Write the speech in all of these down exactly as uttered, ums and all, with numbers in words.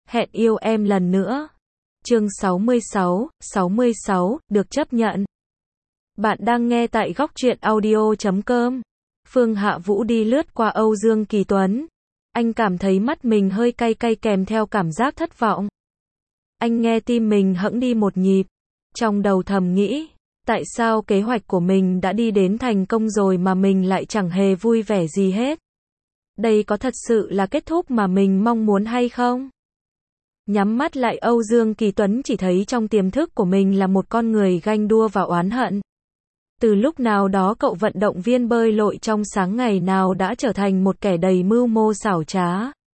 Hẹn yêu em lần nữa. Chương sáu mươi sáu, sáu mươi sáu, được chấp nhận. Bạn đang nghe tại góc truyện audio chấm com. Phương Hạ Vũ đi lướt qua Âu Dương Kỳ Tuấn. Anh cảm thấy mắt mình hơi cay cay kèm theo cảm giác thất vọng. Anh nghe tim mình hẫng đi một nhịp. Trong đầu thầm nghĩ, tại sao kế hoạch của mình đã đi đến thành công rồi mà mình lại chẳng hề vui vẻ gì hết? Đây có thật sự là kết thúc mà mình mong muốn hay không? Nhắm mắt lại, Âu Dương Kỳ Tuấn chỉ thấy trong tiềm thức của mình là một con người ganh đua và oán hận. Từ lúc nào đó cậu vận động viên bơi lội trong sáng ngày nào đã trở thành một kẻ đầy mưu mô xảo trá.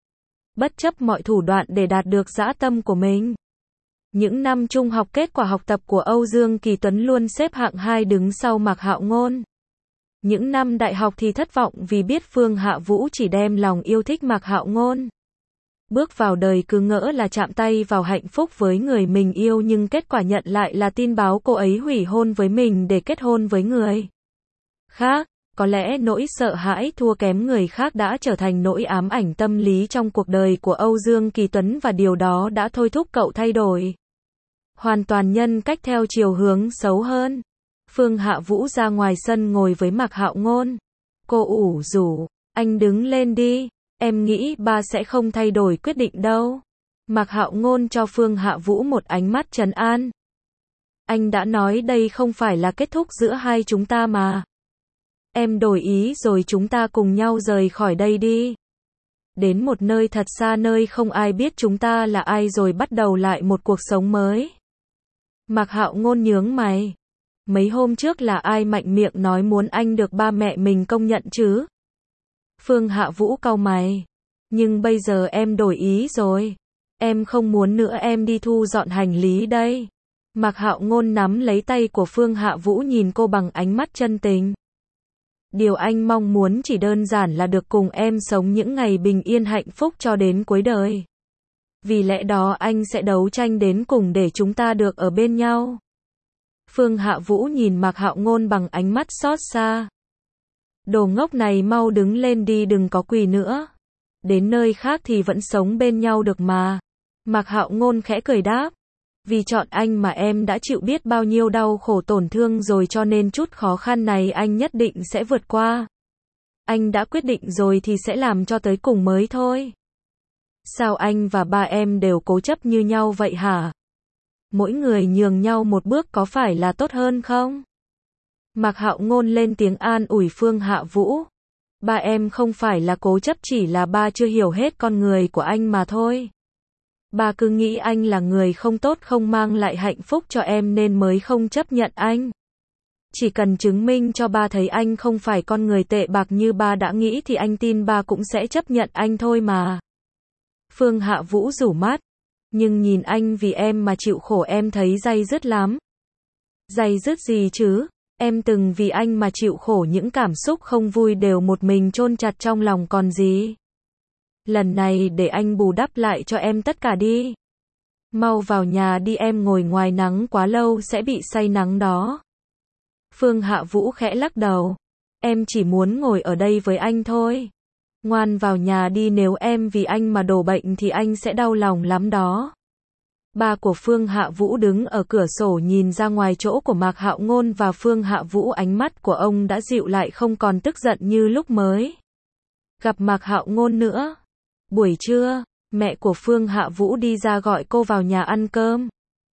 Bất chấp mọi thủ đoạn để đạt được dã tâm của mình. Những năm trung học, kết quả học tập của Âu Dương Kỳ Tuấn luôn xếp hạng hai đứng sau Mạc Hạo Ngôn. Những năm đại học thì thất vọng vì biết Phương Hạ Vũ chỉ đem lòng yêu thích Mạc Hạo Ngôn. Bước vào đời cứ ngỡ là chạm tay vào hạnh phúc với người mình yêu, nhưng kết quả nhận lại là tin báo cô ấy hủy hôn với mình để kết hôn với người khác. Có lẽ nỗi sợ hãi thua kém người khác đã trở thành nỗi ám ảnh tâm lý trong cuộc đời của Âu Dương Kỳ Tuấn, và điều đó đã thôi thúc cậu thay đổi hoàn toàn nhân cách theo chiều hướng xấu hơn. Phương Hạ Vũ ra ngoài sân ngồi với Mạc Hạo Ngôn. Cô ủ rũ, anh đứng lên đi, em nghĩ ba sẽ không thay đổi quyết định đâu. Mạc Hạo Ngôn cho Phương Hạ Vũ một ánh mắt trấn an. Anh đã nói đây không phải là kết thúc giữa hai chúng ta mà. Em đổi ý rồi, chúng ta cùng nhau rời khỏi đây đi. Đến một nơi thật xa, nơi không ai biết chúng ta là ai, rồi bắt đầu lại một cuộc sống mới. Mạc Hạo Ngôn nhướng mày. Mấy hôm trước là ai mạnh miệng nói muốn anh được ba mẹ mình công nhận chứ? Phương Hạ Vũ cau mày. Nhưng bây giờ em đổi ý rồi. Em không muốn nữa, em đi thu dọn hành lý đây. Mạc Hạo Ngôn nắm lấy tay của Phương Hạ Vũ, nhìn cô bằng ánh mắt chân tình. Điều anh mong muốn chỉ đơn giản là được cùng em sống những ngày bình yên hạnh phúc cho đến cuối đời. Vì lẽ đó anh sẽ đấu tranh đến cùng để chúng ta được ở bên nhau. Phương Hạ Vũ nhìn Mạc Hạo Ngôn bằng ánh mắt xót xa. Đồ ngốc này, mau đứng lên đi, đừng có quỳ nữa. Đến nơi khác thì vẫn sống bên nhau được mà. Mạc Hạo Ngôn khẽ cười đáp. Vì chọn anh mà em đã chịu biết bao nhiêu đau khổ tổn thương rồi, cho nên chút khó khăn này anh nhất định sẽ vượt qua. Anh đã quyết định rồi thì sẽ làm cho tới cùng mới thôi. Sao anh và ba em đều cố chấp như nhau vậy hả? Mỗi người nhường nhau một bước có phải là tốt hơn không? Mạc Hạo Ngôn lên tiếng an ủi Phương Hạ Vũ. Ba em không phải là cố chấp, chỉ là ba chưa hiểu hết con người của anh mà thôi. Ba cứ nghĩ anh là người không tốt, không mang lại hạnh phúc cho em nên mới không chấp nhận anh. Chỉ cần chứng minh cho ba thấy anh không phải con người tệ bạc như ba đã nghĩ thì anh tin ba cũng sẽ chấp nhận anh thôi mà. Phương Hạ Vũ rủ mắt. Nhưng nhìn anh vì em mà chịu khổ em thấy day dứt lắm. Day dứt gì chứ? Em từng vì anh mà chịu khổ, những cảm xúc không vui đều một mình chôn chặt trong lòng còn gì. Lần này để anh bù đắp lại cho em tất cả đi. Mau vào nhà đi, em ngồi ngoài nắng quá lâu sẽ bị say nắng đó. Phương Hạ Vũ khẽ lắc đầu. Em chỉ muốn ngồi ở đây với anh thôi. Ngoan vào nhà đi, nếu em vì anh mà đổ bệnh thì anh sẽ đau lòng lắm đó. Ba của Phương Hạ Vũ đứng ở cửa sổ nhìn ra ngoài chỗ của Mạc Hạo Ngôn và Phương Hạ Vũ, ánh mắt của ông đã dịu lại, không còn tức giận như lúc mới gặp Mạc Hạo Ngôn nữa. Buổi trưa, mẹ của Phương Hạ Vũ đi ra gọi cô vào nhà ăn cơm.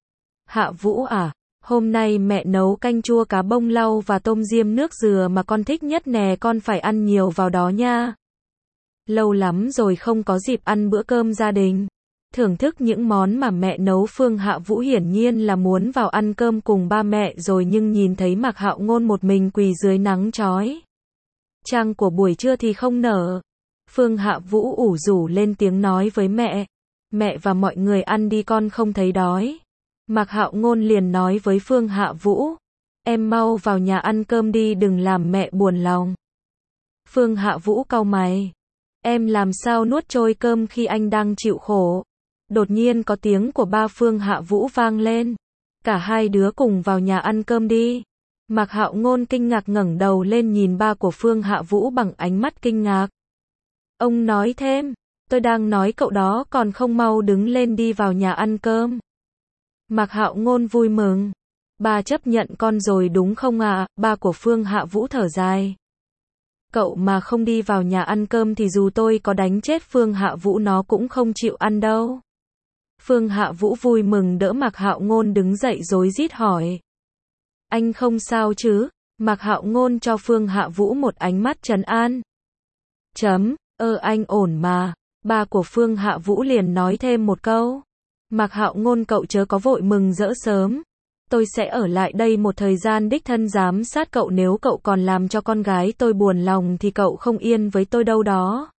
Hạ Vũ à, hôm nay mẹ nấu canh chua cá bông lau và tôm diêm nước dừa mà con thích nhất nè, con phải ăn nhiều vào đó nha. Lâu lắm rồi không có dịp ăn bữa cơm gia đình. Thưởng thức những món mà mẹ nấu, Phương Hạ Vũ hiển nhiên là muốn vào ăn cơm cùng ba mẹ rồi, nhưng nhìn thấy Mạc Hạo Ngôn một mình quỳ dưới nắng chói chang của buổi trưa thì không nở. Phương Hạ Vũ ủ rũ lên tiếng nói với mẹ. Mẹ và mọi người ăn đi, con không thấy đói. Mạc Hạo Ngôn liền nói với Phương Hạ Vũ. Em mau vào nhà ăn cơm đi, đừng làm mẹ buồn lòng. Phương Hạ Vũ cau mày. Em làm sao nuốt trôi cơm khi anh đang chịu khổ? Đột nhiên có tiếng của ba Phương Hạ Vũ vang lên. Cả hai đứa cùng vào nhà ăn cơm đi. Mạc Hạo Ngôn kinh ngạc ngẩng đầu lên nhìn ba của Phương Hạ Vũ bằng ánh mắt kinh ngạc. Ông nói thêm, Tôi đang nói cậu đó còn không mau đứng lên đi vào nhà ăn cơm. Mạc Hạo Ngôn vui mừng. Ba chấp nhận con rồi đúng không ạ? À? Ba của Phương Hạ Vũ thở dài. Cậu mà không đi vào nhà ăn cơm thì dù tôi có đánh chết Phương Hạ Vũ nó cũng không chịu ăn đâu. Phương Hạ Vũ vui mừng đỡ Mạc Hạo Ngôn đứng dậy rối rít hỏi. Anh không sao chứ? Mạc Hạo Ngôn cho Phương Hạ Vũ một ánh mắt trấn an. Chấm, ơ anh ổn mà. Ba của Phương Hạ Vũ liền nói thêm một câu. Mạc Hạo Ngôn cậu chớ có vội mừng rỡ sớm. Tôi sẽ ở lại đây một thời gian đích thân giám sát cậu, nếu cậu còn làm cho con gái tôi buồn lòng thì cậu không yên với tôi đâu đó.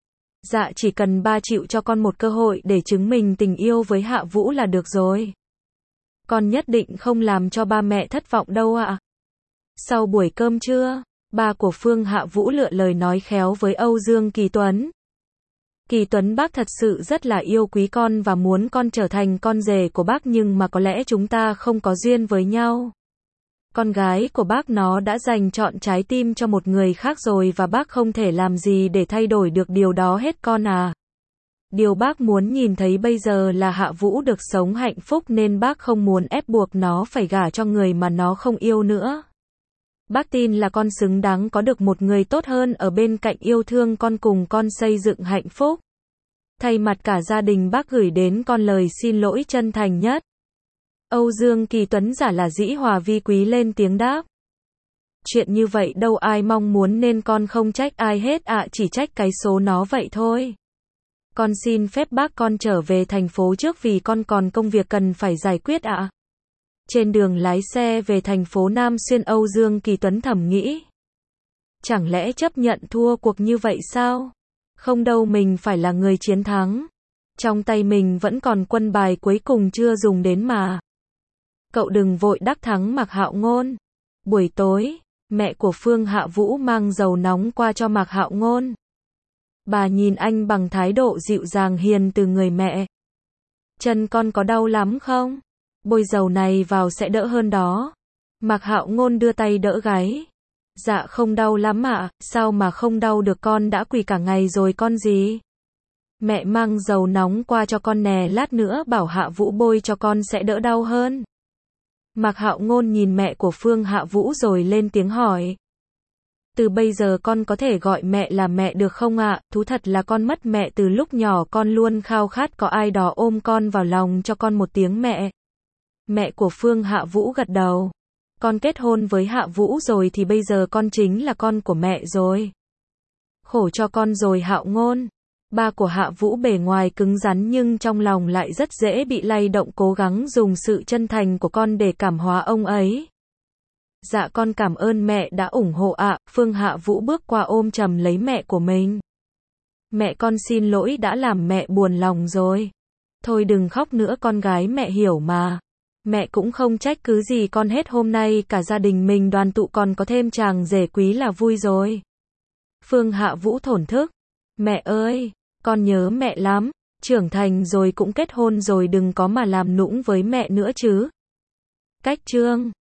Dạ chỉ cần ba chịu cho con một cơ hội để chứng minh tình yêu với Hạ Vũ là được rồi. Con nhất định không làm cho ba mẹ thất vọng đâu ạ. À. Sau buổi cơm trưa, ba của Phương Hạ Vũ lựa lời nói khéo với Âu Dương Kỳ Tuấn. Kỳ Tuấn bác thật sự rất là yêu quý con và muốn con trở thành con rể của bác, nhưng mà có lẽ chúng ta không có duyên với nhau. Con gái của bác nó đã dành trọn trái tim cho một người khác rồi và bác không thể làm gì để thay đổi được điều đó hết con à. Điều bác muốn nhìn thấy bây giờ là Hạ Vũ được sống hạnh phúc nên bác không muốn ép buộc nó phải gả cho người mà nó không yêu nữa. Bác tin là con xứng đáng có được một người tốt hơn ở bên cạnh yêu thương con cùng con xây dựng hạnh phúc. Thay mặt cả gia đình bác gửi đến con lời xin lỗi chân thành nhất. Âu Dương Kỳ Tuấn giả là dĩ hòa vi quý lên tiếng đáp. Chuyện như vậy đâu ai mong muốn nên con không trách ai hết ạ, à, chỉ trách cái số nó vậy thôi. Con xin phép bác con trở về thành phố trước vì con còn công việc cần phải giải quyết ạ. À. Trên đường lái xe về thành phố Nam Xuyên, Âu Dương Kỳ Tuấn thầm nghĩ. Chẳng lẽ chấp nhận thua cuộc như vậy sao? Không đâu, mình phải là người chiến thắng. Trong tay mình vẫn còn quân bài cuối cùng chưa dùng đến mà. Cậu đừng vội đắc thắng Mạc Hạo Ngôn. Buổi tối, mẹ của Phương Hạ Vũ mang dầu nóng qua cho Mạc Hạo Ngôn. Bà nhìn anh bằng thái độ dịu dàng hiền từ người mẹ. Chân con có đau lắm không? Bôi dầu này vào sẽ đỡ hơn đó. Mạc Hạo Ngôn đưa tay đỡ gáy. Dạ không đau lắm ạ, à, sao mà không đau được, con đã quỳ cả ngày rồi con gì. Mẹ mang dầu nóng qua cho con nè, lát nữa bảo Hạ Vũ bôi cho con sẽ đỡ đau hơn. Mạc Hạo Ngôn nhìn mẹ của Phương Hạ Vũ rồi lên tiếng hỏi. Từ bây giờ con có thể gọi mẹ là mẹ được không ạ? À? Thú thật là con mất mẹ từ lúc nhỏ, con luôn khao khát có ai đó ôm con vào lòng cho con một tiếng mẹ. Mẹ của Phương Hạ Vũ gật đầu. Con kết hôn với Hạ Vũ rồi thì bây giờ con chính là con của mẹ rồi. Khổ cho con rồi Hạo Ngôn. Ba của Hạ Vũ bề ngoài cứng rắn nhưng trong lòng lại rất dễ bị lay động, cố gắng dùng sự chân thành của con để cảm hóa ông ấy. Dạ con cảm ơn mẹ đã ủng hộ ạ. À. Phương Hạ Vũ bước qua ôm chầm lấy mẹ của mình. Mẹ con xin lỗi đã làm mẹ buồn lòng rồi. Thôi đừng khóc nữa, con gái mẹ hiểu mà. Mẹ cũng không trách cứ gì con hết, hôm nay cả gia đình mình đoàn tụ còn có thêm chàng rể quý là vui rồi. Phương Hạ Vũ thổn thức. Mẹ ơi, con nhớ mẹ lắm. Trưởng thành rồi cũng kết hôn rồi, đừng có mà làm nũng với mẹ nữa chứ. Cách chương